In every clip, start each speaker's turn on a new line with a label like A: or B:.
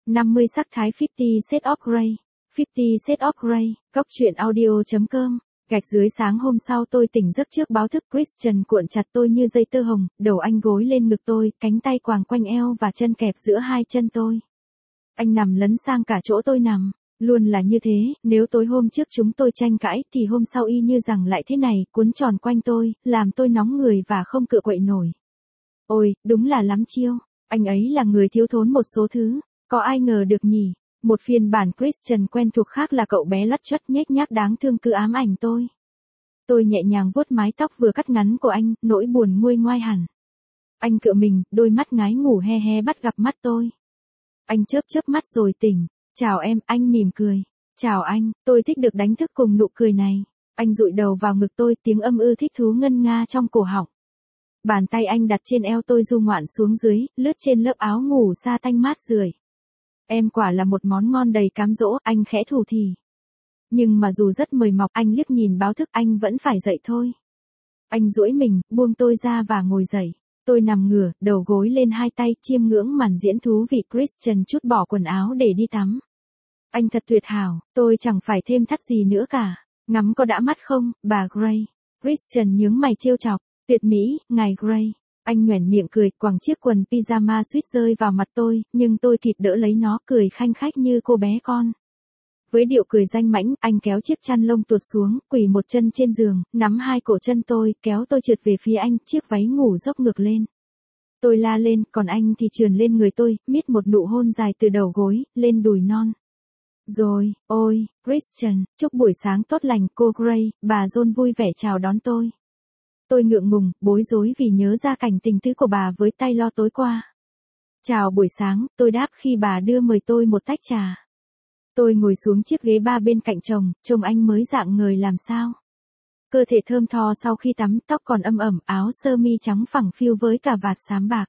A: 50 sắc thái 50 Shades of Grey. 50 Shades of Grey. Góc truyện audio.com. Gạch dưới sáng hôm sau tôi tỉnh giấc trước báo thức. Christian cuộn chặt tôi như dây tơ hồng, đầu anh gối lên ngực tôi, cánh tay quàng quanh eo và chân kẹp giữa hai chân tôi. Anh nằm lấn sang cả chỗ tôi nằm. Luôn là như thế, nếu tối hôm trước chúng tôi tranh cãi thì hôm sau y như rằng lại thế này, cuốn tròn quanh tôi, làm tôi nóng người và không cựa quậy nổi. Ôi, đúng là lắm chiêu. Anh ấy là người thiếu thốn một số thứ, có ai ngờ được nhỉ? Một phiên bản Christian quen thuộc khác là cậu bé lắt choắt nhếch nhác đáng thương cứ ám ảnh tôi. Tôi nhẹ nhàng vuốt mái tóc vừa cắt ngắn của anh, nỗi buồn nguôi ngoai hẳn. Anh cựa mình, đôi mắt ngái ngủ he he bắt gặp mắt tôi. Anh chớp chớp mắt rồi tỉnh. Chào em, anh mỉm cười. Chào anh, tôi thích được đánh thức cùng nụ cười này. Anh dụi đầu vào ngực tôi, tiếng âm ư thích thú ngân nga trong cổ họng. Bàn tay anh đặt trên eo tôi du ngoạn xuống dưới, lướt trên lớp áo ngủ sa tanh mát rượi. Em quả là một món ngon đầy cám dỗ, anh khẽ thủ thỉ. Nhưng mà dù rất mời mọc, anh liếc nhìn báo thức, anh vẫn phải dậy thôi. Anh duỗi mình, buông tôi ra và ngồi dậy. Tôi nằm ngửa, đầu gối lên hai tay, chiêm ngưỡng màn diễn thú vị. Christian trút bỏ quần áo để đi tắm. Anh thật tuyệt hảo, tôi chẳng phải thêm thắt gì nữa cả. Ngắm có đã mắt không, bà Grey? Christian nhướng mày trêu chọc. Tuyệt mỹ, ngài Grey. Anh nhoẻn miệng cười, quàng chiếc quần pyjama suýt rơi vào mặt tôi, nhưng tôi kịp đỡ lấy nó, cười khanh khách như cô bé con. Với điệu cười danh mãnh, anh kéo chiếc chăn lông tuột xuống, quỳ một chân trên giường, nắm hai cổ chân tôi, kéo tôi trượt về phía anh, chiếc váy ngủ dốc ngược lên. Tôi la lên, còn anh thì trườn lên người tôi, miết một nụ hôn dài từ đầu gối, lên đùi non. Rồi, ôi, Christian, chúc buổi sáng tốt lành, cô Grey, bà John vui vẻ chào đón tôi. Tôi ngượng ngùng, bối rối vì nhớ ra cảnh tình tứ của bà với Taylor tối qua. Chào buổi sáng, tôi đáp khi bà đưa mời tôi một tách trà. Tôi ngồi xuống chiếc ghế ba bên cạnh chồng, trông anh mới rạng ngời làm sao. Cơ thể thơm tho sau khi tắm, tóc còn âm ẩm, áo sơ mi trắng phẳng phiu với cà vạt xám bạc.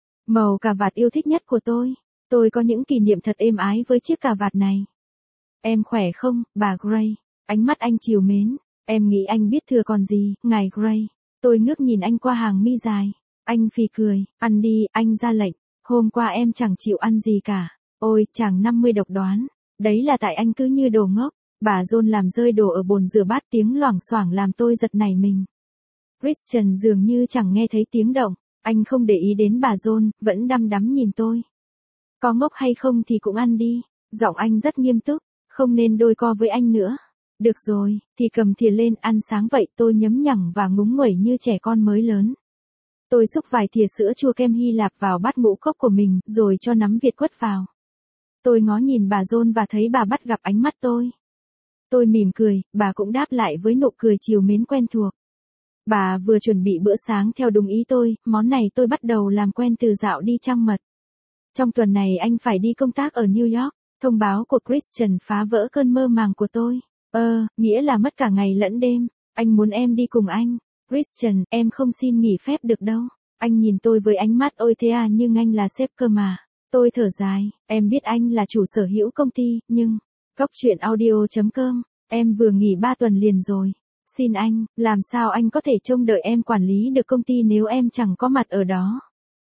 A: Màu cà vạt yêu thích nhất của tôi. Tôi có những kỷ niệm thật êm ái với chiếc cà vạt này. Em khỏe không, bà Grey? Ánh mắt anh trìu mến. Em nghĩ anh biết thừa còn gì, ngài Grey. Tôi ngước nhìn anh qua hàng mi dài. Anh phì cười, ăn đi, anh ra lệnh. Hôm qua em chẳng chịu ăn gì cả. Ôi, chàng 50 độc đoán. Đấy là tại anh cứ như đồ ngốc. Bà John làm rơi đồ ở bồn rửa bát, tiếng loảng xoảng làm tôi giật nảy mình. Christian dường như chẳng nghe thấy tiếng động. Anh không để ý đến bà John, vẫn đăm đắm nhìn tôi. Có ngốc hay không thì cũng ăn đi. Giọng anh rất nghiêm túc. Không nên đôi co với anh nữa. Được rồi, thì cầm thìa lên ăn sáng vậy. Tôi nhấm nhẳng và ngúng nguẩy như trẻ con mới lớn. Tôi xúc vài thìa sữa chua kem Hy Lạp vào bát ngũ cốc của mình, rồi cho nắm Việt quất vào. Tôi ngó nhìn bà John và thấy bà bắt gặp ánh mắt tôi. Tôi mỉm cười, bà cũng đáp lại với nụ cười trìu mến quen thuộc. Bà vừa chuẩn bị bữa sáng theo đúng ý tôi, món này tôi bắt đầu làm quen từ dạo đi trăng mật. Trong tuần này anh phải đi công tác ở New York. Thông báo của Christian phá vỡ cơn mơ màng của tôi. Nghĩa là mất cả ngày lẫn đêm. Anh muốn em đi cùng anh. Christian, em không xin nghỉ phép được đâu. Anh nhìn tôi với ánh mắt ôi thế à, nhưng anh là sếp cơ mà. Tôi thở dài, em biết anh là chủ sở hữu công ty, nhưng... Góc truyện audio.com, em vừa nghỉ 3 tuần liền rồi. Xin anh, làm sao anh có thể trông đợi em quản lý được công ty nếu em chẳng có mặt ở đó?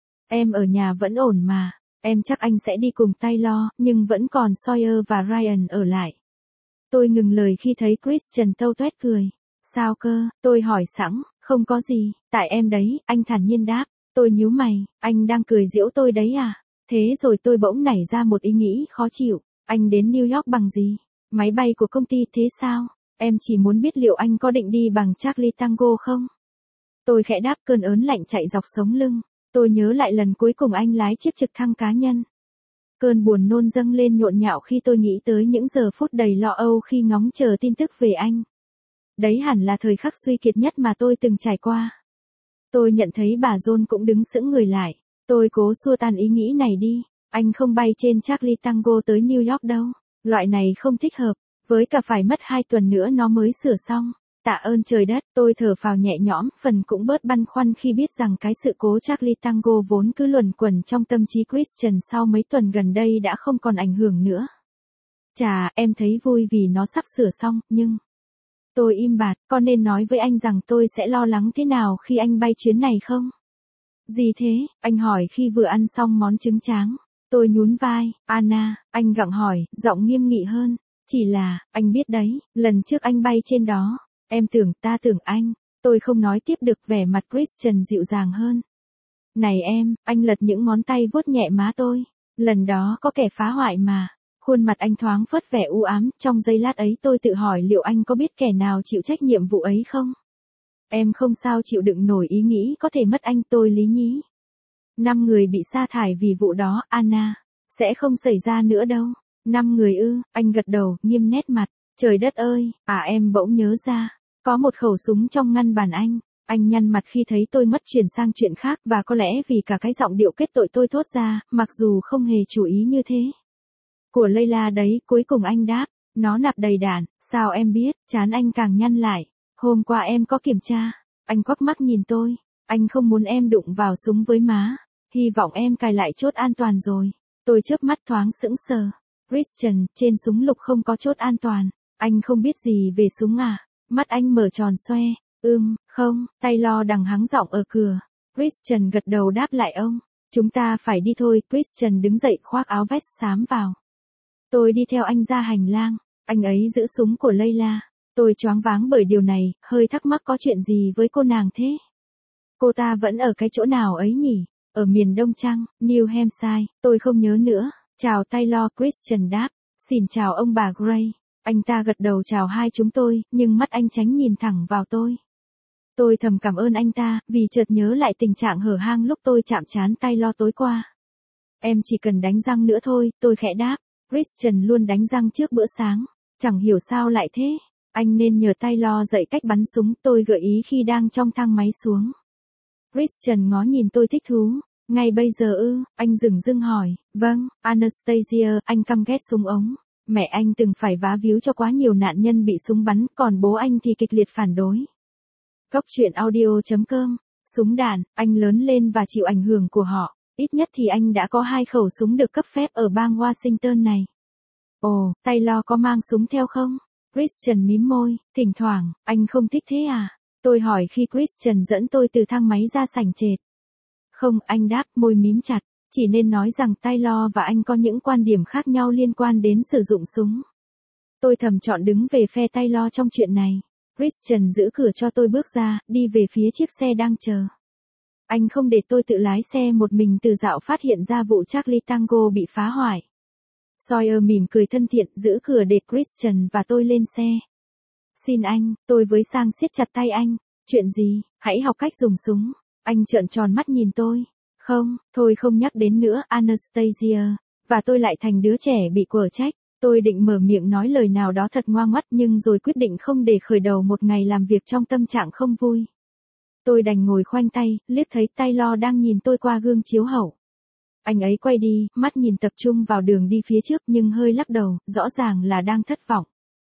A: Em ở nhà vẫn ổn mà. Em chắc anh sẽ đi cùng Taylor, nhưng vẫn còn Sawyer và Ryan ở lại. Tôi ngừng lời khi thấy Christian tâu tuét cười. Sao cơ, tôi hỏi sẵn, không có gì, tại em đấy, anh thản nhiên đáp. Tôi nhíu mày, anh đang cười giễu tôi đấy à? Thế rồi tôi bỗng nảy ra một ý nghĩ khó chịu. Anh đến New York bằng gì? Máy bay của công ty thế sao? Em chỉ muốn biết liệu anh có định đi bằng Charlie Tango không? Tôi khẽ đáp, cơn ớn lạnh chạy dọc sống lưng. Tôi nhớ lại lần cuối cùng anh lái chiếc trực thăng cá nhân. Cơn buồn nôn dâng lên nhộn nhạo khi tôi nghĩ tới những giờ phút đầy lo âu khi ngóng chờ tin tức về anh. Đấy hẳn là thời khắc suy kiệt nhất mà tôi từng trải qua. Tôi nhận thấy bà John cũng đứng sững người lại. Tôi cố xua tan ý nghĩ này đi. Anh không bay trên Charlie Tango tới New York đâu. Loại này không thích hợp. Với cả phải mất 2 tuần nữa nó mới sửa xong. Tạ ơn trời đất, tôi thở phào nhẹ nhõm, phần cũng bớt băn khoăn khi biết rằng cái sự cố Charlie Tango vốn cứ luẩn quẩn trong tâm trí Christian sau mấy tuần gần đây đã không còn ảnh hưởng nữa. Chà, em thấy vui vì nó sắp sửa xong, nhưng... Tôi im bặt, có nên nói với anh rằng tôi sẽ lo lắng thế nào khi anh bay chuyến này không? Gì thế? Anh hỏi khi vừa ăn xong món trứng tráng. Tôi nhún vai, Anna, anh gặng hỏi, giọng nghiêm nghị hơn. Chỉ là, anh biết đấy, lần trước anh bay trên đó, ta tưởng anh. Tôi không nói tiếp được, vẻ mặt Christian dịu dàng hơn. Này em, anh lật những ngón tay vuốt nhẹ má tôi. Lần đó có kẻ phá hoại mà. Khuôn mặt anh thoáng phớt vẻ u ám, trong giây lát ấy tôi tự hỏi liệu anh có biết kẻ nào chịu trách nhiệm vụ ấy không? Em không sao chịu đựng nổi ý nghĩ có thể mất anh, tôi lý nhí. 5 người bị sa thải vì vụ đó, Anna. Sẽ không xảy ra nữa đâu. 5 người ư, anh gật đầu, nghiêm nét mặt. Trời đất ơi, em bỗng nhớ ra. Có một khẩu súng trong ngăn bàn anh. Anh nhăn mặt khi thấy tôi mất chuyển sang chuyện khác và có lẽ vì cả cái giọng điệu kết tội tôi thốt ra, mặc dù không hề chú ý như thế. Của Layla đấy, cuối cùng anh đáp. Nó nạp đầy đạn, sao em biết, trán anh càng nhăn lại. Hôm qua em có kiểm tra. Anh quắc mắt nhìn tôi. Anh không muốn em đụng vào súng với má. Hy vọng em cài lại chốt an toàn rồi. Tôi chớp mắt thoáng sững sờ. Christian, trên súng lục không có chốt an toàn. Anh không biết gì về súng à? Mắt anh mở tròn xoe. Không, Taylor đằng hắng giọng ở cửa. Christian gật đầu đáp lại ông. Chúng ta phải đi thôi. Christian đứng dậy khoác áo vest xám vào. Tôi đi theo anh ra hành lang. Anh ấy giữ súng của Layla. Tôi choáng váng bởi điều này, hơi thắc mắc có chuyện gì với cô nàng thế. Cô ta vẫn ở cái chỗ nào ấy nhỉ? Ở miền Đông chăng, New Hampshire, tôi không nhớ nữa. Chào Taylor, Christian đáp. Xin chào ông bà Gray. Anh ta gật đầu chào hai chúng tôi, nhưng mắt anh tránh nhìn thẳng vào tôi. Tôi thầm cảm ơn anh ta, vì chợt nhớ lại tình trạng hở hang lúc tôi chạm trán Taylor tối qua. Em chỉ cần đánh răng nữa thôi, tôi khẽ đáp. Christian luôn đánh răng trước bữa sáng. Chẳng hiểu sao lại thế. Anh nên nhờ Taylor dạy cách bắn súng, tôi gợi ý khi đang trong thang máy xuống. Christian ngó nhìn tôi thích thú. Ngay bây giờ ư, anh dửng dưng hỏi. Vâng, Anastasia, anh căm ghét súng ống. Mẹ anh từng phải vá víu cho quá nhiều nạn nhân bị súng bắn, còn bố anh thì kịch liệt phản đối. Góc truyện audio.com. Súng đạn, anh lớn lên và chịu ảnh hưởng của họ. Ít nhất thì anh đã có 2 khẩu súng được cấp phép ở bang Washington này. Ồ, Taylor có mang súng theo không? Christian mím môi, thỉnh thoảng, anh không thích thế à? Tôi hỏi khi Christian dẫn tôi từ thang máy ra sảnh trệt. Không, anh đáp, môi mím chặt. Chỉ nên nói rằng Taylor và anh có những quan điểm khác nhau liên quan đến sử dụng súng. Tôi thầm chọn đứng về phe Taylor trong chuyện này. Christian giữ cửa cho tôi bước ra, đi về phía chiếc xe đang chờ. Anh không để tôi tự lái xe một mình từ dạo phát hiện ra vụ Charlie Tango bị phá hoại. Sawyer mỉm cười thân thiện giữ cửa để Christian và tôi lên xe. Xin anh, tôi với sang siết chặt tay anh. Chuyện gì, hãy học cách dùng súng. Anh trợn tròn mắt nhìn tôi. Không, thôi không nhắc đến nữa, Anastasia. Và tôi lại thành đứa trẻ bị quở trách. Tôi định mở miệng nói lời nào đó thật ngoan ngoắt nhưng rồi quyết định không để khởi đầu một ngày làm việc trong tâm trạng không vui. Tôi đành ngồi khoanh tay, liếc thấy Taylor đang nhìn tôi qua gương chiếu hậu. Anh ấy quay đi, mắt nhìn tập trung vào đường đi phía trước nhưng hơi lắc đầu, rõ ràng là đang thất vọng.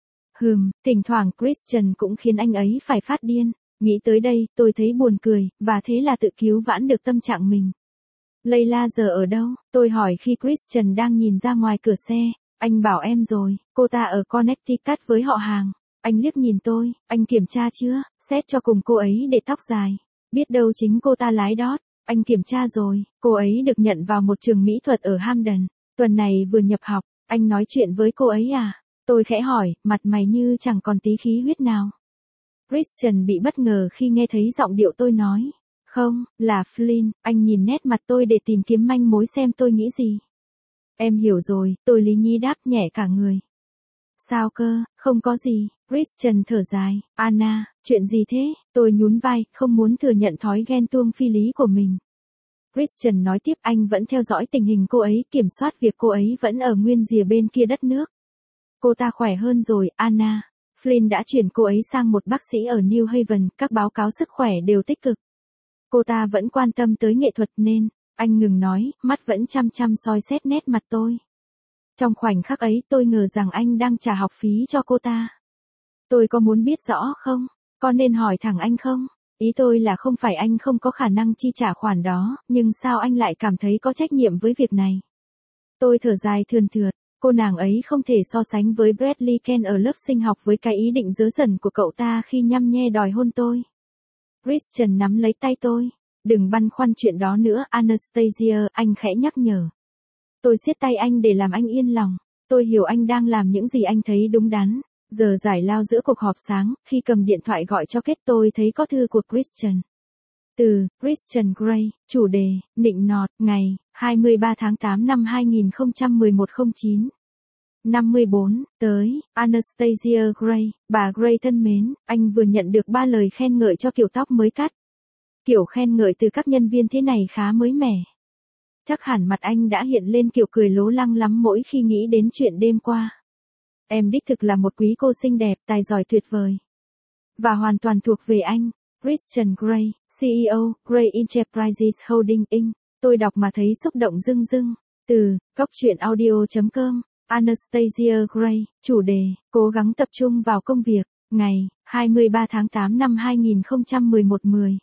A: Thỉnh thoảng Christian cũng khiến anh ấy phải phát điên. Nghĩ tới đây, tôi thấy buồn cười, và thế là tự cứu vãn được tâm trạng mình. Layla giờ ở đâu? Tôi hỏi khi Christian đang nhìn ra ngoài cửa xe. Anh bảo em rồi, cô ta ở Connecticut với họ hàng. Anh liếc nhìn tôi, anh kiểm tra chưa? Xét cho cùng cô ấy để tóc dài. Biết đâu chính cô ta lái đót. Anh kiểm tra rồi, cô ấy được nhận vào một trường mỹ thuật ở Hamden. Tuần này vừa nhập học, anh nói chuyện với cô ấy à? Tôi khẽ hỏi, mặt mày như chẳng còn tí khí huyết nào. Christian bị bất ngờ khi nghe thấy giọng điệu tôi nói. Không, là Flynn. Anh nhìn nét mặt tôi để tìm kiếm manh mối xem tôi nghĩ gì. Em hiểu rồi, tôi lý nhí đáp nhẹ cả người. Sao cơ, không có gì. Christian thở dài. Anna, chuyện gì thế? Tôi nhún vai, không muốn thừa nhận thói ghen tuông phi lý của mình. Christian nói tiếp, anh vẫn theo dõi tình hình cô ấy, kiểm soát việc cô ấy vẫn ở nguyên rìa bên kia đất nước. Cô ta khỏe hơn rồi, Anna. Flynn đã chuyển cô ấy sang một bác sĩ ở New Haven, các báo cáo sức khỏe đều tích cực. Cô ta vẫn quan tâm tới nghệ thuật nên, anh ngừng nói, mắt vẫn chăm chăm soi xét nét mặt tôi. Trong khoảnh khắc ấy tôi ngờ rằng anh đang trả học phí cho cô ta. Tôi có muốn biết rõ không? Có nên hỏi thẳng anh không? Ý tôi là không phải anh không có khả năng chi trả khoản đó, nhưng sao anh lại cảm thấy có trách nhiệm với việc này? Tôi thở dài thườn thượt, cô nàng ấy không thể so sánh với Bradley Ken ở lớp sinh học với cái ý định dớ dẩn của cậu ta khi nhăm nhe đòi hôn tôi. Christian nắm lấy tay tôi. Đừng băn khoăn chuyện đó nữa, Anastasia, anh khẽ nhắc nhở. Tôi siết tay anh để làm anh yên lòng. Tôi hiểu anh đang làm những gì anh thấy đúng đắn. Giờ giải lao giữa cuộc họp sáng, khi cầm điện thoại gọi cho Kate tôi thấy có thư của Christian. Từ, Christian Grey, chủ đề, nịnh nọt, ngày, 23 tháng 8 năm 2011 09. 54, tới, Anastasia Gray, bà Gray thân mến, anh vừa nhận được 3 lời khen ngợi cho kiểu tóc mới cắt. Kiểu khen ngợi từ các nhân viên thế này khá mới mẻ. Chắc hẳn mặt anh đã hiện lên kiểu cười lố lăng lắm mỗi khi nghĩ đến chuyện đêm qua. Em đích thực là một quý cô xinh đẹp, tài giỏi tuyệt vời. Và hoàn toàn thuộc về anh, Christian Grey, CEO, Grey Enterprises Holding Inc. Tôi đọc mà thấy xúc động rưng rưng. Từ, gocchuyenaudio.com, Anastasia Gray, chủ đề, cố gắng tập trung vào công việc, ngày, 23 tháng 8 năm 2011 10.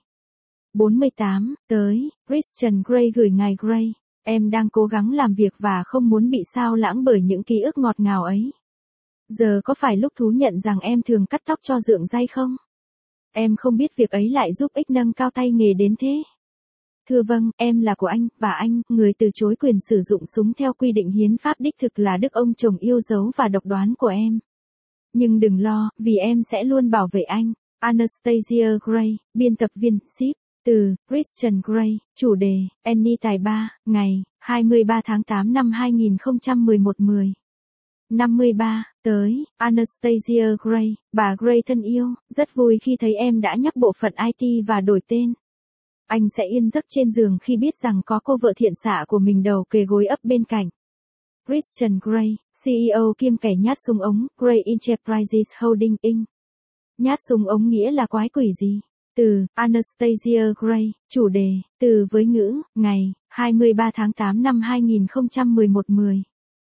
A: 48, tới, Christian Grey gửi ngài Gray, em đang cố gắng làm việc và không muốn bị sao lãng bởi những ký ức ngọt ngào ấy. Giờ có phải lúc thú nhận rằng em thường cắt tóc cho Dượng Day không? Em không biết việc ấy lại giúp ích nâng cao tay nghề đến thế. Thưa vâng, em là của anh, và anh, người từ chối quyền sử dụng súng theo quy định hiến pháp đích thực là đức ông chồng yêu dấu và độc đoán của em. Nhưng đừng lo, vì em sẽ luôn bảo vệ anh. Anastasia Gray, biên tập viên, ship. Từ, Christian Grey, chủ đề, Annie tài ba, ngày, 23 tháng 8 năm 2011 10. 53, tới, Anastasia Gray, bà Gray thân yêu, rất vui khi thấy em đã nhắc bộ phận IT và đổi tên. Anh sẽ yên giấc trên giường khi biết rằng có cô vợ thiện xạ của mình đầu kề gối ấp bên cạnh. Christian Grey, CEO kiêm kẻ nhát súng ống, Grey Enterprises Holding Inc. Nhát súng ống nghĩa là quái quỷ gì? Từ, Anastasia Gray, chủ đề, từ với ngữ, ngày, 23 tháng 8 năm 2011 10.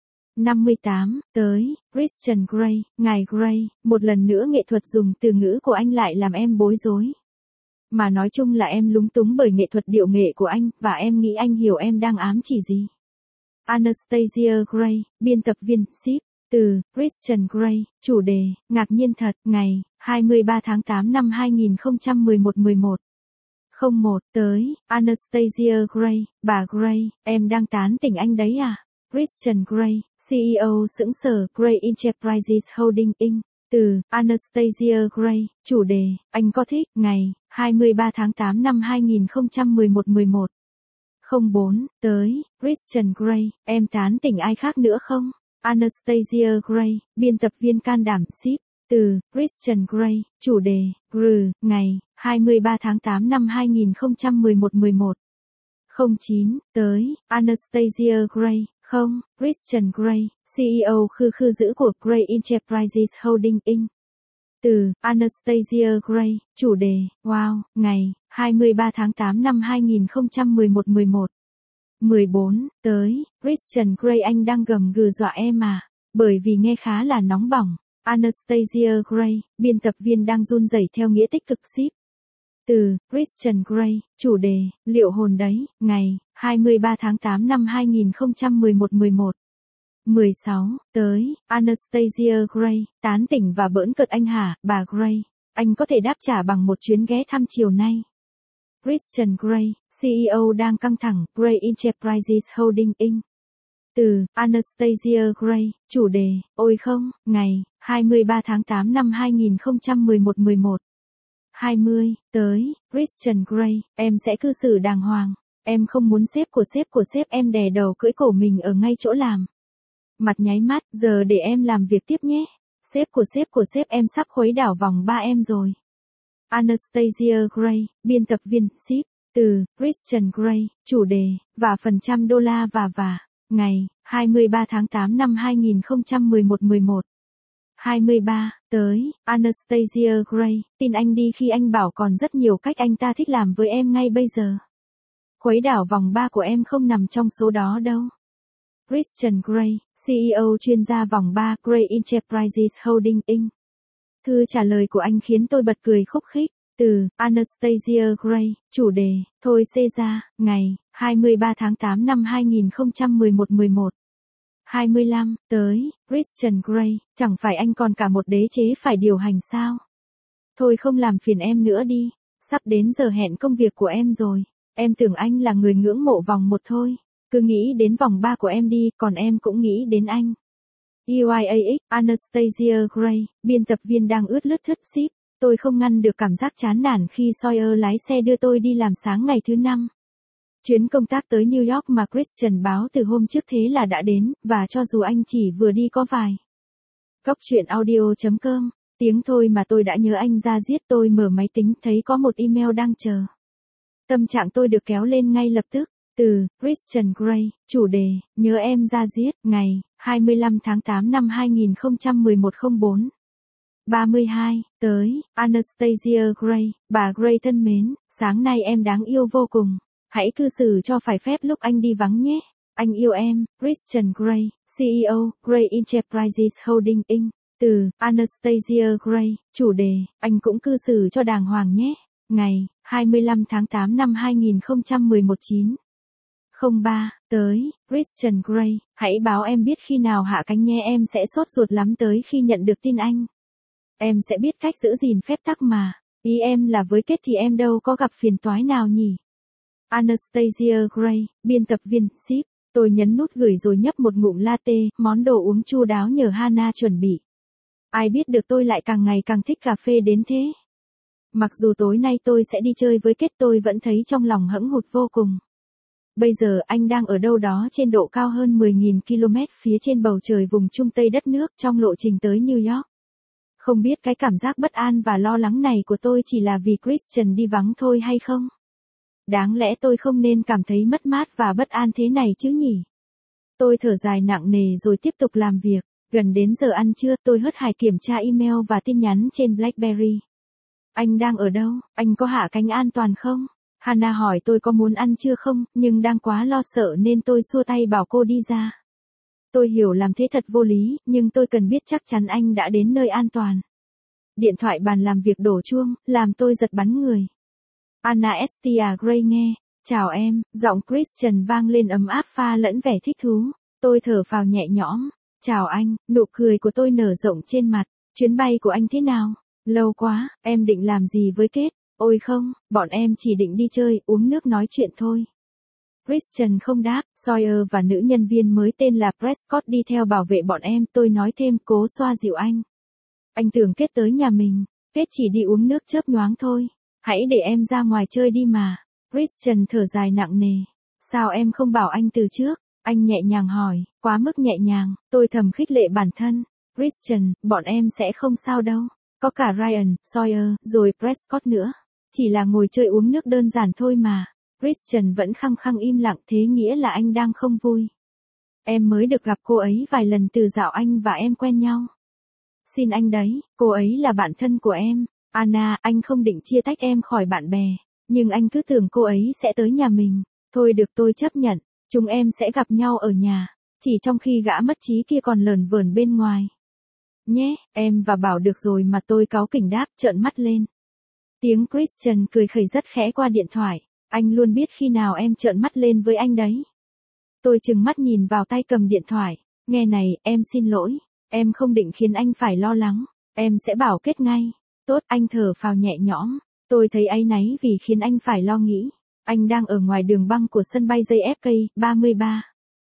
A: 58, tới, Christian Grey, ngài Gray, một lần nữa nghệ thuật dùng từ ngữ của anh lại làm em bối rối. Mà nói chung là em lúng túng bởi nghệ thuật điệu nghệ của anh, và em nghĩ anh hiểu em đang ám chỉ gì. Anastasia Gray, biên tập viên, ship. Từ, Christian Grey, chủ đề, ngạc nhiên thật, ngày, 23 tháng 8 năm 2011 11. 01, tới, Anastasia Gray, bà Gray, em đang tán tỉnh anh đấy à? Christian Grey, CEO xững sờ, Grey Enterprises Holding Inc. Từ, Anastasia Gray, chủ đề, anh có thích, ngày, 23 tháng 8 năm 2011 11. 04, tới, Christian Grey, em tán tỉnh ai khác nữa không? Anastasia Gray, biên tập viên can đảm, ship. Từ, Christian Grey, chủ đề, ngày, 23 tháng 8 năm 2011 11. 09, tới, Anastasia Gray, không, Christian Grey, CEO khư khư giữ của Grey Enterprises Holding Inc. Từ, Anastasia Gray, chủ đề, wow, ngày, 23 tháng 8 năm 2011 11. 14, tới, Christian Grey anh đang gầm gừ dọa em à, bởi vì nghe khá là nóng bỏng. Anastasia Gray, biên tập viên đang run rẩy theo nghĩa tích cực, ship. Từ, Christian Grey, chủ đề, liệu hồn đấy, ngày, 23 tháng 8 năm 2011 11. 16, tới, Anastasia Gray, tán tỉnh và bỡn cợt anh hả, bà Gray, anh có thể đáp trả bằng một chuyến ghé thăm chiều nay. Christian Grey, CEO đang căng thẳng, Grey Enterprises Holding Inc. Từ, Anastasia Gray, chủ đề, ôi không, ngày, 23 tháng 8 năm 2011 11. 20, tới, Christian Grey, em sẽ cư xử đàng hoàng, em không muốn sếp của sếp em đè đầu cưỡi cổ mình ở ngay chỗ làm. Mặt nháy mắt, giờ để em làm việc tiếp nhé, sếp của sếp em sắp khuấy đảo vòng ba em rồi. Anastasia Gray, biên tập viên, ship. Từ, Christian Grey, chủ đề, và phần trăm đô la và, ngày, 23 tháng 8 năm 2011 11. 23, tới, Anastasia Gray, tin anh đi khi anh bảo còn rất nhiều cách anh ta thích làm với em ngay bây giờ. Khuấy đảo vòng 3 của em không nằm trong số đó đâu. Christian Grey, CEO chuyên gia vòng 3, Grey Enterprises Holding Inc. Thư trả lời của anh khiến tôi bật cười khúc khích. Từ, Anastasia Gray, chủ đề, thôi xê ra, ngày, 23 tháng 8 năm 2011 11. 25, tới, Christian Grey, chẳng phải anh còn cả một đế chế phải điều hành sao? Thôi không làm phiền em nữa đi, sắp đến giờ hẹn công việc của em rồi, em tưởng anh là người ngưỡng mộ vòng 1 thôi. Cứ nghĩ đến vòng 3 của em đi, còn em cũng nghĩ đến anh. UIAX, Anastasia Gray, biên tập viên đang ướt lướt thướt ship. Tôi không ngăn được cảm giác chán nản khi Sawyer lái xe đưa tôi đi làm sáng ngày thứ 5. Chuyến công tác tới New York mà Christian báo từ hôm trước thế là đã đến, và cho dù anh chỉ vừa đi có vài. Góc chuyện audio.com, tiếng thôi mà tôi đã nhớ anh ra giết. Tôi mở máy tính thấy có một email đang chờ. Tâm trạng tôi được kéo lên ngay lập tức. Từ Christian Gray, chủ đề, nhớ em ra giết, ngày 25 tháng 8 năm 2011 04. 32, tới, Anastasia Gray, bà Gray thân mến, sáng nay em đáng yêu vô cùng. Hãy cư xử cho phải phép lúc anh đi vắng nhé. Anh yêu em, Christian Gray, CEO, Gray Enterprises Holding Inc. Từ Anastasia Gray, chủ đề, anh cũng cư xử cho đàng hoàng nhé. Ngày 25 tháng 8 năm 2011 9. 03, tới, Christian Gray, hãy báo em biết khi nào hạ cánh nhé, em sẽ sốt ruột lắm tới khi nhận được tin anh. Em sẽ biết cách giữ gìn phép tắc mà, ý em là với Kết thì em đâu có gặp phiền toái nào nhỉ. Anastasia Gray, biên tập viên, ship. Tôi nhấn nút gửi rồi nhấp một ngụm latte, món đồ uống chu đáo nhờ Hannah chuẩn bị. Ai biết được tôi lại càng ngày càng thích cà phê đến thế. Mặc dù tối nay tôi sẽ đi chơi với Kết, tôi vẫn thấy trong lòng hẫng hụt vô cùng. Bây giờ anh đang ở đâu đó trên độ cao hơn 10.000 km phía trên bầu trời vùng Trung Tây đất nước trong lộ trình tới New York. Không biết cái cảm giác bất an và lo lắng này của tôi chỉ là vì Christian đi vắng thôi hay không? Đáng lẽ tôi không nên cảm thấy mất mát và bất an thế này chứ nhỉ? Tôi thở dài nặng nề rồi tiếp tục làm việc. Gần đến giờ ăn trưa, tôi hớt hải kiểm tra email và tin nhắn trên BlackBerry. Anh đang ở đâu? Anh có hạ cánh an toàn không? Hannah hỏi tôi có muốn ăn trưa không, nhưng đang quá lo sợ nên tôi xua tay bảo cô đi ra. Tôi hiểu làm thế thật vô lý, nhưng tôi cần biết chắc chắn anh đã đến nơi an toàn. Điện thoại bàn làm việc đổ chuông, làm tôi giật bắn người. Anastasia Gray nghe, chào em, giọng Christian vang lên ấm áp pha lẫn vẻ thích thú. Tôi thở phào nhẹ nhõm, chào anh, nụ cười của tôi nở rộng trên mặt. Chuyến bay của anh thế nào? Lâu quá, em định làm gì với Kết? Ôi không, bọn em chỉ định đi chơi, uống nước nói chuyện thôi. Christian không đáp, Sawyer và nữ nhân viên mới tên là Prescott đi theo bảo vệ bọn em. Tôi nói thêm, cố xoa dịu anh. Anh tưởng Kết tới nhà mình, Kết chỉ đi uống nước chớp nhoáng thôi. Hãy để em ra ngoài chơi đi mà. Christian thở dài nặng nề. Sao em không bảo anh từ trước? Anh nhẹ nhàng hỏi, quá mức nhẹ nhàng. Tôi thầm khích lệ bản thân. Christian, bọn em sẽ không sao đâu. Có cả Ryan, Sawyer, rồi Prescott nữa. Chỉ là ngồi chơi uống nước đơn giản thôi mà. Christian vẫn khăng khăng im lặng, thế nghĩa là anh đang không vui. Em mới được gặp cô ấy vài lần từ dạo anh và em quen nhau. Xin anh đấy, cô ấy là bạn thân của em. Anna, anh không định chia tách em khỏi bạn bè. Nhưng anh cứ tưởng cô ấy sẽ tới nhà mình. Thôi được, tôi chấp nhận. Chúng em sẽ gặp nhau ở nhà. Chỉ trong khi gã mất trí kia còn lởn vởn bên ngoài. Nhé, em và bảo được rồi mà, tôi cáu kỉnh đáp, trợn mắt lên. Tiếng Christian cười khẩy rất khẽ qua điện thoại. Anh luôn biết khi nào em trợn mắt lên với anh đấy. Tôi trừng mắt nhìn vào tay cầm điện thoại. Nghe này, em xin lỗi. Em không định khiến anh phải lo lắng. Em sẽ bảo Kết ngay. Tốt, anh thở phào nhẹ nhõm. Tôi thấy áy náy vì khiến anh phải lo nghĩ. Anh đang ở ngoài đường băng của sân bay JFK, 33.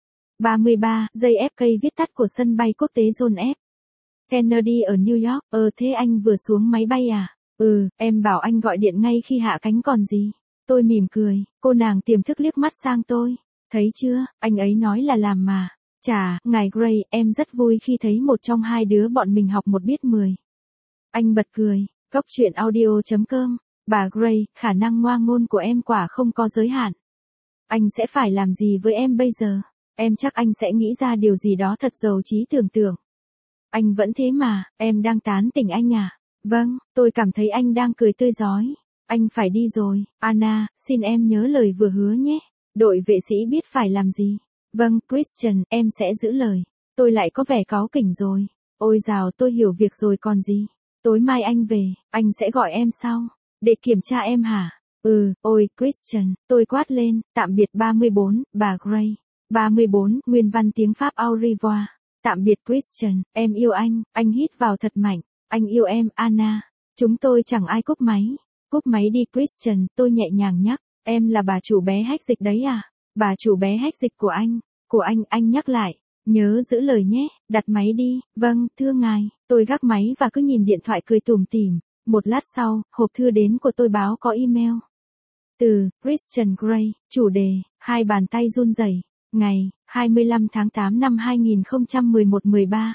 A: 33, JFK viết tắt của sân bay quốc tế John F. Kennedy ở New York. Thế anh vừa xuống máy bay à? Em bảo anh gọi điện ngay khi hạ cánh còn gì. Tôi mỉm cười, cô nàng tiềm thức liếc mắt sang tôi. Thấy chưa, anh ấy nói là làm mà. Chà, ngài Gray, em rất vui khi thấy một trong hai đứa bọn mình học một biết 10. Anh bật cười, góc chuyện audio.com. Bà Gray, khả năng ngoa ngôn của em quả không có giới hạn. Anh sẽ phải làm gì với em bây giờ? Em chắc anh sẽ nghĩ ra điều gì đó thật giàu trí tưởng tượng. Anh vẫn thế mà, em đang tán tỉnh anh à? Vâng, tôi cảm thấy anh đang cười tươi rói. Anh phải đi rồi, Anna, xin em nhớ lời vừa hứa nhé. Đội vệ sĩ biết phải làm gì. Vâng, Christian, em sẽ giữ lời. Tôi lại có vẻ cáu kỉnh rồi. Ôi dào, tôi hiểu việc rồi còn gì. Tối mai anh về, anh sẽ gọi em sau. Để kiểm tra em hả? Ôi, Christian, tôi quát lên, tạm biệt 34, bà Gray. 34, nguyên văn tiếng Pháp au revoir. Tạm biệt Christian, em yêu anh hít vào thật mạnh. Anh yêu em, Anna. Chúng tôi chẳng ai cúp máy. Cúp máy đi Christian, tôi nhẹ nhàng nhắc. Em là bà chủ bé hách dịch đấy à? Bà chủ bé hách dịch của anh nhắc lại. Nhớ giữ lời nhé, đặt máy đi, vâng, thưa ngài, tôi gác máy và cứ nhìn điện thoại cười tủm tỉm. Một lát sau, hộp thư đến của tôi báo có email. Từ, Christian Grey, chủ đề, hai bàn tay run rẩy, ngày, 25 tháng 8 năm 2011 13.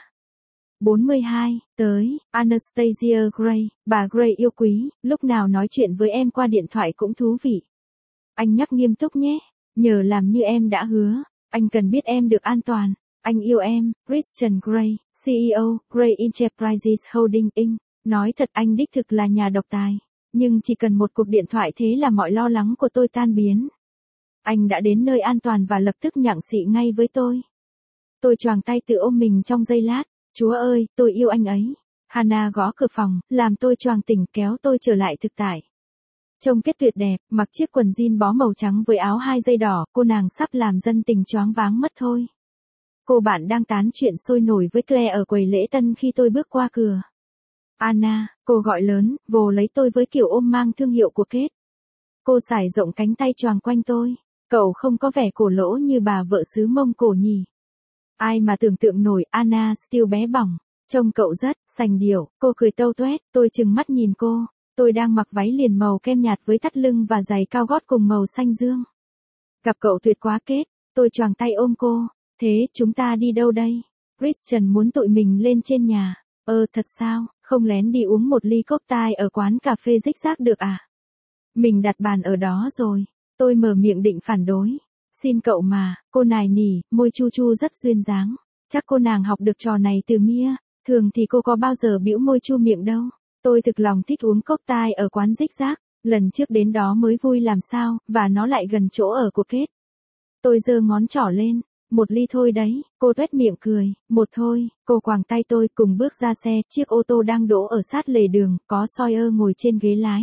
A: 42, tới, Anastasia Gray, bà Gray yêu quý, lúc nào nói chuyện với em qua điện thoại cũng thú vị. Anh nhắc nghiêm túc nhé, nhờ làm như em đã hứa, anh cần biết em được an toàn. Anh yêu em, Christian Grey, CEO, Grey Enterprises Holding Inc. Nói thật anh đích thực là nhà độc tài. Nhưng chỉ cần một cuộc điện thoại thế là mọi lo lắng của tôi tan biến. Anh đã đến nơi an toàn và lập tức nhặng xị ngay với tôi. Tôi choàng tay tự ôm mình trong giây lát. Chúa ơi, tôi yêu anh ấy. Hannah gõ cửa phòng, làm tôi choàng tỉnh kéo tôi trở lại thực tại. Trông kết tuyệt đẹp, mặc chiếc quần jean bó màu trắng với áo 2 dây đỏ, cô nàng sắp làm dân tình choáng váng mất thôi. Cô bạn đang tán chuyện sôi nổi với Claire ở quầy lễ tân khi tôi bước qua cửa. Anna, cô gọi lớn, vồ lấy tôi với kiểu ôm mang thương hiệu của Kate. Cô sải rộng cánh tay choàng quanh tôi. Cậu không có vẻ cổ lỗ như bà vợ xứ Mông Cổ nhỉ? Ai mà tưởng tượng nổi Anna Steele bé bỏng. Trông cậu rất sành điệu, cô cười tâu tuét, tôi trừng mắt nhìn cô. Tôi đang mặc váy liền màu kem nhạt với thắt lưng và giày cao gót cùng màu xanh dương. Gặp cậu tuyệt quá Kate, tôi choàng tay ôm cô. Thế chúng ta đi đâu đây? Christian muốn tụi mình lên trên nhà. Thật sao, không lén đi uống một ly cocktail ở quán cà phê rích rác được à? Mình đặt bàn ở đó rồi. Tôi mở miệng định phản đối. Xin cậu mà, cô nài nỉ, môi chu chu rất duyên dáng. Chắc cô nàng học được trò này từ Mia, thường thì cô có bao giờ bĩu môi chu miệng đâu. Tôi thực lòng thích uống cocktail ở quán rích rác, lần trước đến đó mới vui làm sao, và nó lại gần chỗ ở của Kate. Tôi giơ ngón trỏ lên. Một ly thôi đấy, cô tuét miệng cười, một thôi, cô quàng tay tôi cùng bước ra xe, chiếc ô tô đang đỗ ở sát lề đường, có Sawyer ngồi trên ghế lái.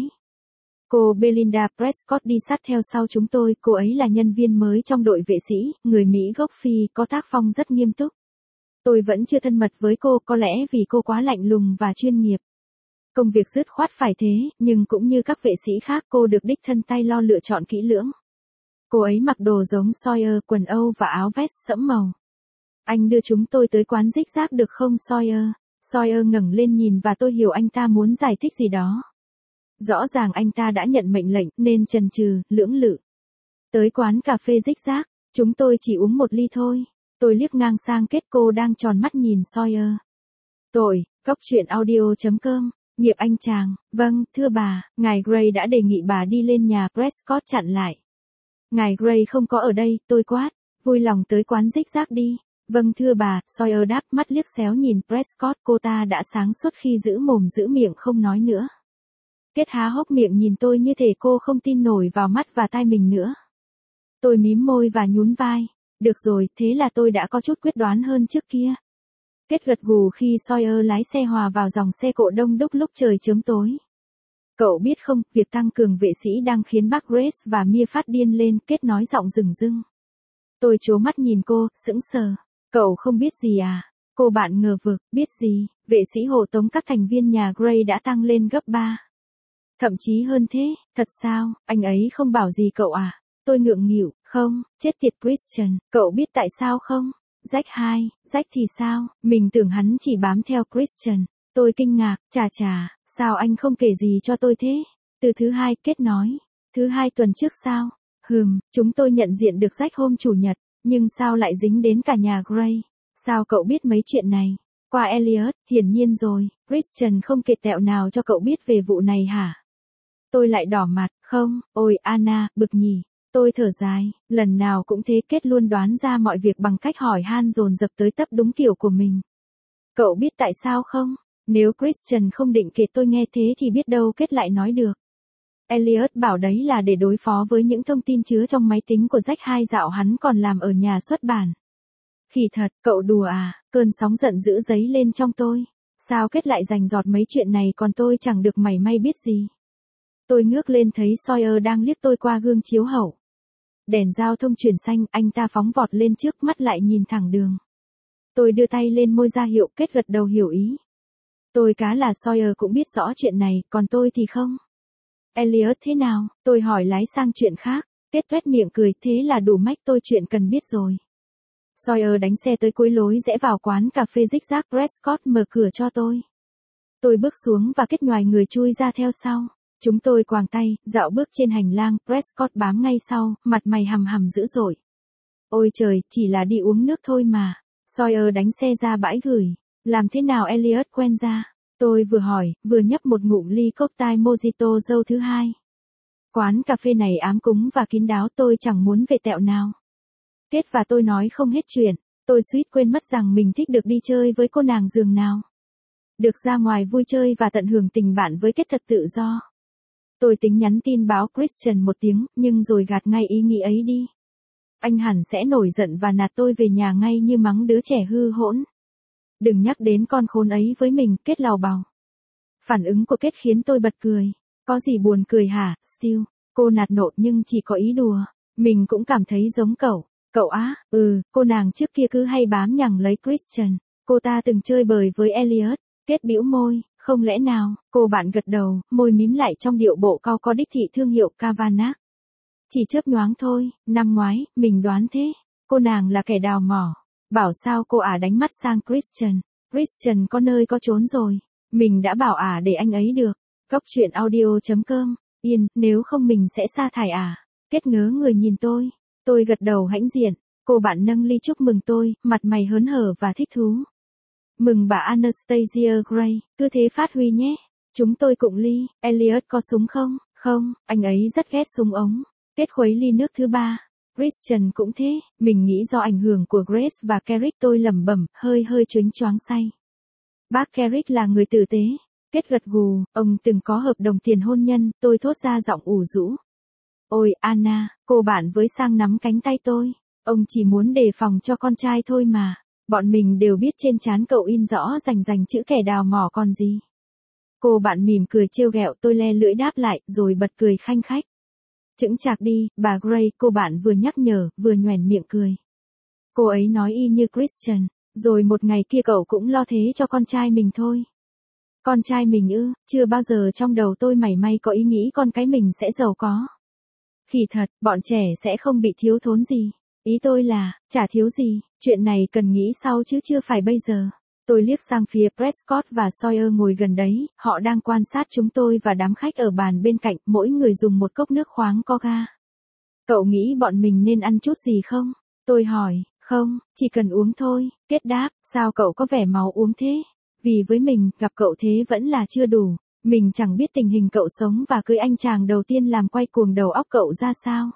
A: Cô Belinda Prescott đi sát theo sau chúng tôi, cô ấy là nhân viên mới trong đội vệ sĩ, người Mỹ gốc Phi, có tác phong rất nghiêm túc. Tôi vẫn chưa thân mật với cô, có lẽ vì cô quá lạnh lùng và chuyên nghiệp. Công việc dứt khoát phải thế, nhưng cũng như các vệ sĩ khác cô được đích thân tay lo lựa chọn kỹ lưỡng. Cô ấy mặc đồ giống Sawyer, quần Âu và áo vest sẫm màu. Anh đưa chúng tôi tới quán rích rác được không Sawyer? Sawyer ngẩng lên nhìn và tôi hiểu anh ta muốn giải thích gì đó. Rõ ràng anh ta đã nhận mệnh lệnh nên chần chừ, lưỡng lự. Tới quán cà phê rích rác, chúng tôi chỉ uống một ly thôi. Tôi liếc ngang sang Kate, cô đang tròn mắt nhìn Sawyer. Tội, góc truyện audio.com, nghiệp anh chàng, vâng, thưa bà, ngài Gray đã đề nghị bà đi lên nhà Prescott chặn lại. Ngài Gray không có ở đây, tôi quát, vui lòng tới quán rích rác đi. Vâng thưa bà, Sawyer đáp, mắt liếc xéo nhìn Prescott, cô ta đã sáng suốt khi giữ mồm giữ miệng không nói nữa. Kate há hốc miệng nhìn tôi như thể cô không tin nổi vào mắt và tai mình nữa. Tôi mím môi và nhún vai. Được rồi, thế là tôi đã có chút quyết đoán hơn trước kia. Kate gật gù khi Sawyer lái xe hòa vào dòng xe cộ đông đúc lúc trời chớm tối. Cậu biết không, việc tăng cường vệ sĩ đang khiến bác Grace và Mia phát điên lên, Kate nói giọng rừng rưng. Tôi trố mắt nhìn cô, sững sờ. Cậu không biết gì à? Cô bạn ngờ vực, biết gì, vệ sĩ hộ tống các thành viên nhà Gray đã tăng lên gấp 3. Thậm chí hơn thế, thật sao, anh ấy không bảo gì cậu à? Tôi ngượng nghịu, không, chết tiệt Christian, cậu biết tại sao không? Jack thì sao, mình tưởng hắn chỉ bám theo Christian. Tôi kinh ngạc, chà, sao anh không kể gì cho tôi thế? Từ thứ hai, Kate nói. Thứ hai tuần trước sao? Chúng tôi nhận diện được Jack hôm chủ nhật, nhưng sao lại dính đến cả nhà Gray? Sao cậu biết mấy chuyện này? Qua Elliot, hiển nhiên rồi, Christian không kể tẹo nào cho cậu biết về vụ này hả? Tôi lại đỏ mặt, không, ôi Anna, bực nhỉ. Tôi thở dài, lần nào cũng thế, Kate luôn đoán ra mọi việc bằng cách hỏi han dồn dập tới tấp đúng kiểu của mình. Cậu biết tại sao không? Nếu Christian không định kể tôi nghe thế thì biết đâu Kate lại nói được. Elliot bảo đấy là để đối phó với những thông tin chứa trong máy tính của Jack, hai dạo hắn còn làm ở nhà xuất bản. Khỉ thật, cậu đùa à? Cơn sóng giận dữ dấy lên trong tôi. Sao Kate lại rành rọt mấy chuyện này còn tôi chẳng được mảy may biết gì. Tôi ngước lên thấy Sawyer đang liếc tôi qua gương chiếu hậu. Đèn giao thông chuyển xanh, anh ta phóng vọt lên trước, mắt lại nhìn thẳng đường. Tôi đưa tay lên môi ra hiệu, Kate gật đầu hiểu ý. Tôi cá là Sawyer cũng biết rõ chuyện này, còn tôi thì không. Elliot thế nào? Tôi hỏi lái sang chuyện khác. Kết toét miệng cười, thế là đủ mách tôi chuyện cần biết rồi. Sawyer đánh xe tới cuối lối rẽ vào quán cà phê Zigzag. Prescott mở cửa cho tôi. Tôi bước xuống và Kết nhoài người chui ra theo sau. Chúng tôi quàng tay, dạo bước trên hành lang. Prescott bám ngay sau, mặt mày hằm hằm dữ dội. Ôi trời, chỉ là đi uống nước thôi mà. Sawyer đánh xe ra bãi gửi. Làm thế nào Elliot quen ra? Tôi vừa hỏi, vừa nhấp một ngụm ly cocktail mojito dâu thứ hai. Quán cà phê này ám cúng và kín đáo, tôi chẳng muốn về tẹo nào. Kết và tôi nói không hết chuyện. Tôi suýt quên mất rằng mình thích được đi chơi với cô nàng giường nào. Được ra ngoài vui chơi và tận hưởng tình bạn với Kết thật tự do. Tôi tính nhắn tin báo Christian một tiếng, nhưng rồi gạt ngay ý nghĩ ấy đi. Anh hẳn sẽ nổi giận và nạt tôi về nhà ngay như mắng đứa trẻ hư hỗn. Đừng nhắc đến con khốn ấy với mình, Kết lào bào. Phản ứng của Kết khiến tôi bật cười. Có gì buồn cười hả, Steele? Cô nạt nộ nhưng chỉ có ý đùa. Mình cũng cảm thấy giống cậu. Cậu á, cô nàng trước kia cứ hay bám nhằng lấy Christian. Cô ta từng chơi bời với Elliot. Kết bĩu môi, không lẽ nào? Cô bạn gật đầu, môi mím lại trong điệu bộ cau có đích thị thương hiệu Cavanagh. Chỉ chớp nhoáng thôi, năm ngoái, mình đoán thế. Cô nàng là kẻ đào mỏ. Bảo sao cô đánh mắt sang Christian. Christian có nơi có chốn rồi. Mình đã bảo để anh ấy được. Góc truyện audio.com. Yên, nếu không mình sẽ sa thải Kết ngớ người nhìn tôi. Tôi gật đầu hãnh diện. Cô bạn nâng ly chúc mừng tôi, mặt mày hớn hở và thích thú. Mừng bà Anastasia Gray, cứ thế phát huy nhé. Chúng tôi cụng ly. Elliot có súng không? Không, anh ấy rất ghét súng ống. Kết khuấy ly nước thứ ba. Christian cũng thế, mình nghĩ do ảnh hưởng của Grace và Carrick. Tôi lẩm bẩm, hơi chónh choáng say. Bác Carrick là người tử tế. Kết gật gù, ông từng có hợp đồng tiền hôn nhân. Tôi thốt ra giọng ủ rũ. Ôi Anna, cô bạn với sang nắm cánh tay tôi. Ông chỉ muốn đề phòng cho con trai thôi mà. Bọn mình đều biết trên trán cậu in rõ rành chữ kẻ đào mỏ còn gì. Cô bạn mỉm cười trêu ghẹo, tôi le lưỡi đáp lại, rồi bật cười khanh khách. Chững chạc đi, bà Gray, cô bạn vừa nhắc nhở, vừa nhoẻn miệng cười. Cô ấy nói y như Christian, rồi một ngày kia cậu cũng lo thế cho con trai mình thôi. Con trai mình ư? Chưa bao giờ trong đầu tôi mảy may có ý nghĩ con cái mình sẽ giàu có. Khỉ thật, bọn trẻ sẽ không bị thiếu thốn gì. Ý tôi là, chả thiếu gì, chuyện này cần nghĩ sau chứ chưa phải bây giờ. Tôi liếc sang phía Prescott và Sawyer ngồi gần đấy, họ đang quan sát chúng tôi và đám khách ở bàn bên cạnh, mỗi người dùng một cốc nước khoáng có ga. Cậu nghĩ bọn mình nên ăn chút gì không? Tôi hỏi, không, chỉ cần uống thôi. Kết đáp, sao cậu có vẻ máu uống thế? Vì với mình, gặp cậu thế vẫn là chưa đủ. Mình chẳng biết tình hình cậu sống và cưới anh chàng đầu tiên làm quay cuồng đầu óc cậu ra sao.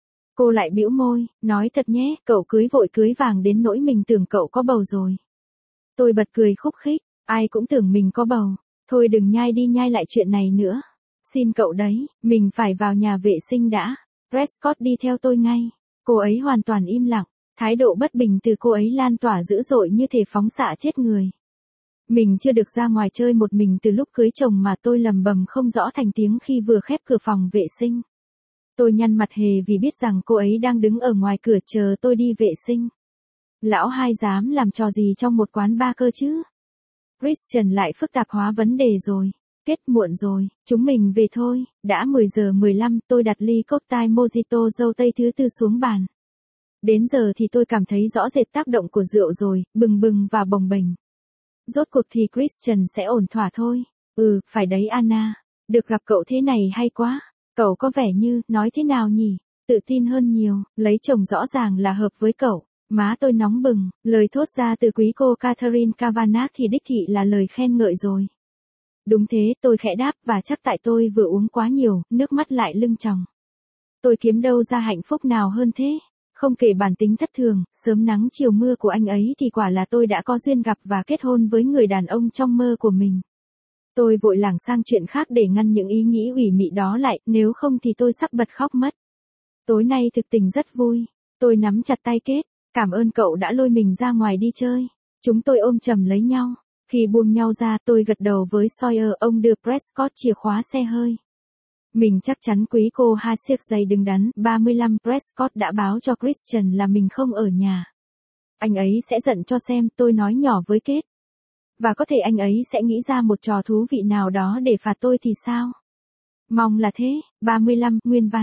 A: Cô lại bĩu môi, nói thật nhé, cậu cưới vội cưới vàng đến nỗi mình tưởng cậu có bầu rồi. Tôi bật cười khúc khích, ai cũng tưởng mình có bầu. Thôi đừng nhai đi nhai lại chuyện này nữa. Xin cậu đấy, mình phải vào nhà vệ sinh đã. Prescott đi theo tôi ngay. Cô ấy hoàn toàn im lặng, thái độ bất bình từ cô ấy lan tỏa dữ dội như thể phóng xạ chết người. Mình chưa được ra ngoài chơi một mình từ lúc cưới chồng mà tôi lầm bầm không rõ thành tiếng khi vừa khép cửa phòng vệ sinh. Tôi nhăn mặt hề vì biết rằng cô ấy đang đứng ở ngoài cửa chờ tôi đi vệ sinh. Lão hai dám làm trò gì trong một quán bar cơ chứ? Christian lại phức tạp hóa vấn đề rồi. Kết muộn rồi, chúng mình về thôi. Đã 10 giờ 15, tôi đặt ly cocktail mojito dâu tây thứ tư xuống bàn. Đến giờ thì tôi cảm thấy rõ rệt tác động của rượu rồi, bừng và bồng bềnh. Rốt cuộc thì Christian sẽ ổn thỏa thôi. Phải đấy Anna. Được gặp cậu thế này hay quá. Cậu có vẻ như, nói thế nào nhỉ? Tự tin hơn nhiều, lấy chồng rõ ràng là hợp với cậu. Má tôi nóng bừng, lời thốt ra từ quý cô Catherine Cavanagh thì đích thị là lời khen ngợi rồi. Đúng thế, tôi khẽ đáp và chắc tại tôi vừa uống quá nhiều, nước mắt lại lưng tròng. Tôi kiếm đâu ra hạnh phúc nào hơn thế? Không kể bản tính thất thường, sớm nắng chiều mưa của anh ấy thì quả là tôi đã có duyên gặp và kết hôn với người đàn ông trong mơ của mình. Tôi vội lảng sang chuyện khác để ngăn những ý nghĩ ủy mị đó lại, nếu không thì tôi sắp bật khóc mất. Tối nay thực tình rất vui. Tôi nắm chặt tay Kết. Cảm ơn cậu đã lôi mình ra ngoài đi chơi. Chúng tôi ôm chầm lấy nhau. Khi buông nhau ra tôi gật đầu với Sawyer, ông đưa Prescott chìa khóa xe hơi. Mình chắc chắn quý cô Hasiek dày đứng đắn. 35 Prescott đã báo cho Christian là mình không ở nhà. Anh ấy sẽ giận cho xem, tôi nói nhỏ với Kết. Và có thể anh ấy sẽ nghĩ ra một trò thú vị nào đó để phạt tôi thì sao? Mong là thế. 35 Nguyên văn.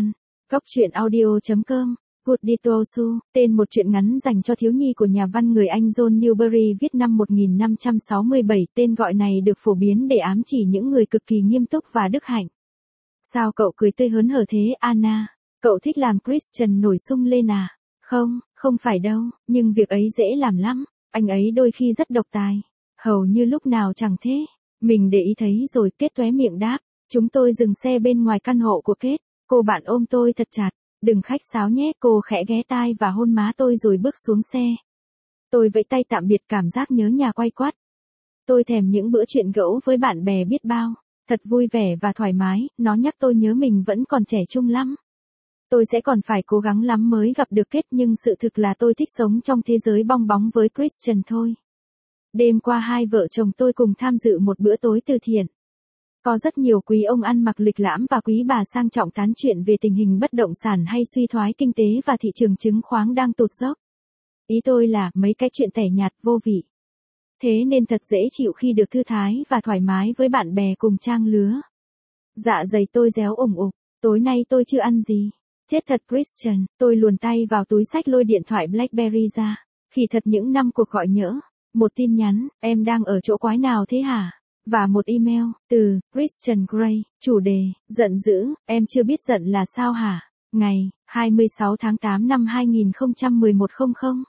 A: Góc truyện audio.com. Good Ditosu, tên một truyện ngắn dành cho thiếu nhi của nhà văn người Anh John Newbery viết năm 1567. Tên gọi này được phổ biến để ám chỉ những người cực kỳ nghiêm túc và đức hạnh. Sao cậu cười tươi hớn hở thế, Anna? Cậu thích làm Christian nổi sung lên à? Không, không phải đâu, nhưng việc ấy dễ làm lắm. Anh ấy đôi khi rất độc tài. Hầu như lúc nào chẳng thế. Mình để ý thấy rồi. Kết tóe miệng đáp. Chúng tôi dừng xe bên ngoài căn hộ của Kết. Cô bạn ôm tôi thật chặt. Đừng khách sáo nhé. Cô khẽ ghé tai và hôn má tôi rồi bước xuống xe. Tôi vẫy tay tạm biệt, cảm giác nhớ nhà quay quắt. Tôi thèm những bữa chuyện gẫu với bạn bè biết bao. Thật vui vẻ và thoải mái. Nó nhắc tôi nhớ mình vẫn còn trẻ trung lắm. Tôi sẽ còn phải cố gắng lắm mới gặp được Kết, nhưng sự thực là tôi thích sống trong thế giới bong bóng với Christian thôi. Đêm qua hai vợ chồng tôi cùng tham dự một bữa tối từ thiện. Có rất nhiều quý ông ăn mặc lịch lãm và quý bà sang trọng tán chuyện về tình hình bất động sản hay suy thoái kinh tế và thị trường chứng khoán đang tụt dốc. Ý tôi là mấy cái chuyện tẻ nhạt vô vị. Thế nên thật dễ chịu khi được thư thái và thoải mái với bạn bè cùng trang lứa. Dạ dày tôi réo ủng ục. Tối nay tôi chưa ăn gì. Chết thật Christian. Tôi luồn tay vào túi xách lôi điện thoại BlackBerry ra. Khỉ thật những năm cuộc gọi nhỡ. Một tin nhắn, em đang ở chỗ quái nào thế hả? Và một email, từ Christian Grey, chủ đề, giận dữ, em chưa biết giận là sao hả? Ngày, 26 tháng 8 năm 2011 00.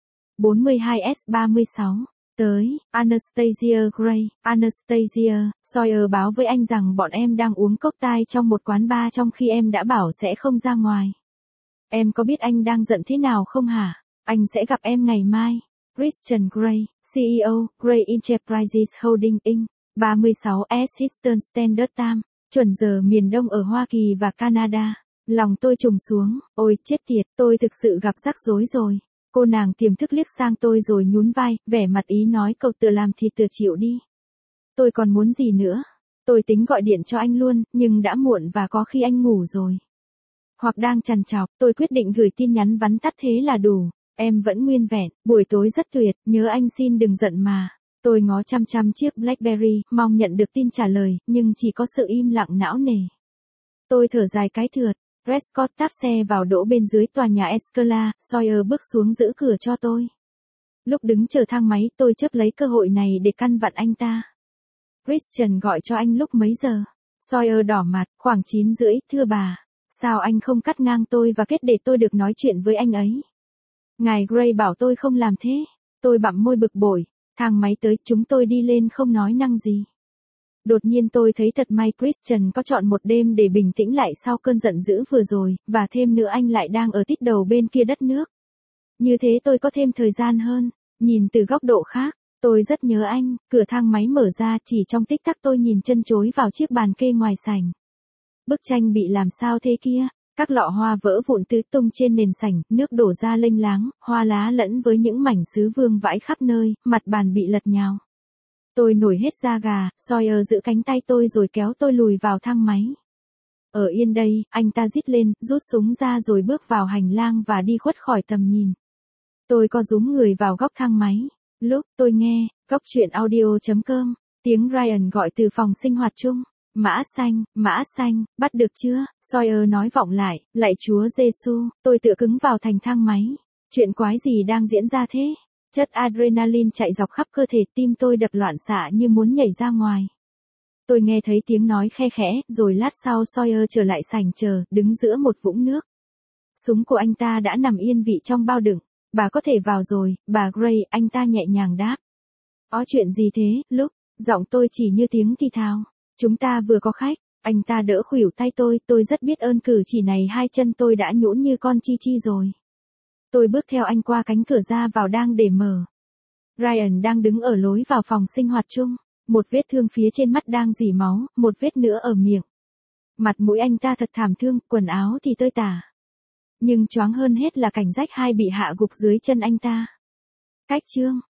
A: 42S36. Tới, Anastasia Gray. Anastasia, Sawyer báo với anh rằng bọn em đang uống cocktail trong một quán bar trong khi em đã bảo sẽ không ra ngoài. Em có biết anh đang giận thế nào không hả? Anh sẽ gặp em ngày mai. Christian Grey, CEO, Grey Enterprises Holding Inc. 36 Eastern Standard Time, chuẩn giờ miền Đông ở Hoa Kỳ và Canada. Lòng tôi trùng xuống. Ôi chết tiệt, tôi thực sự gặp rắc rối rồi. Cô nàng tiềm thức liếc sang tôi rồi nhún vai, vẻ mặt ý nói cậu tự làm thì tự chịu đi. Tôi còn muốn gì nữa? Tôi tính gọi điện cho anh luôn, nhưng đã muộn và có khi anh ngủ rồi. Hoặc đang trằn trọc, tôi quyết định gửi tin nhắn vắn tắt thế là đủ. Em vẫn nguyên vẹn, buổi tối rất tuyệt, nhớ anh xin đừng giận mà. Tôi ngó chăm chăm chiếc BlackBerry, mong nhận được tin trả lời, nhưng chỉ có sự im lặng não nề. Tôi thở dài cái thượt. Prescott táp xe vào đỗ bên dưới tòa nhà Escala, Sawyer bước xuống giữ cửa cho tôi. Lúc đứng chờ thang máy, tôi chớp lấy cơ hội này để căn vặn anh ta. Christian gọi cho anh lúc mấy giờ? Sawyer đỏ mặt, khoảng 9:30, thưa bà. Sao anh không cắt ngang tôi và Kết để tôi được nói chuyện với anh ấy? Ngài Gray bảo tôi không làm thế. Tôi bặm môi bực bội. Thang máy tới, chúng tôi đi lên không nói năng gì. Đột nhiên tôi thấy thật may Christian có chọn một đêm để bình tĩnh lại sau cơn giận dữ vừa rồi, và thêm nữa anh lại đang ở tít đầu bên kia đất nước. Như thế tôi có thêm thời gian hơn. Nhìn từ góc độ khác, tôi rất nhớ anh. Cửa thang máy mở ra, chỉ trong tích tắc tôi nhìn chân chối vào chiếc bàn kê ngoài sảnh. Bức tranh bị làm sao thế kia? Các lọ hoa vỡ vụn tứ tung trên nền sảnh, nước đổ ra lênh láng, hoa lá lẫn với những mảnh sứ vương vãi khắp nơi, mặt bàn bị lật nhào. Tôi nổi hết da gà. Sawyer giữ cánh tay tôi rồi kéo tôi lùi vào thang máy. Ở yên đây, anh ta rít lên, rút súng ra rồi bước vào hành lang và đi khuất khỏi tầm nhìn. Tôi co rúm người vào góc thang máy. Lúc tôi nghe, góc truyện audio.com, tiếng Ryan gọi từ phòng sinh hoạt chung. Mã xanh, bắt được chưa? Sawyer nói vọng lại, lạy Chúa Giêsu, tôi tựa cứng vào thành thang máy. Chuyện quái gì đang diễn ra thế? Chất adrenaline chạy dọc khắp cơ thể, tim tôi đập loạn xạ như muốn nhảy ra ngoài. Tôi nghe thấy tiếng nói khe khẽ, rồi lát sau Sawyer trở lại sảnh chờ, đứng giữa một vũng nước. Súng của anh ta đã nằm yên vị trong bao đựng. Bà có thể vào rồi, bà Gray, anh ta nhẹ nhàng đáp. Có chuyện gì thế, lúc? Giọng tôi chỉ như tiếng thì thào. Chúng ta vừa có khách. Anh ta đỡ khuỷu tay tôi rất biết ơn cử chỉ này, hai chân tôi đã nhũn như con chi chi rồi. Tôi bước theo anh qua cánh cửa ra vào đang để mở. Ryan đang đứng ở lối vào phòng sinh hoạt chung. Một vết thương phía trên mắt đang rỉ máu, một vết nữa ở miệng. Mặt mũi anh ta thật thảm thương, quần áo thì tơi tả. Nhưng choáng hơn hết là cảnh rách hai bị hạ gục dưới chân anh ta. Cách chương.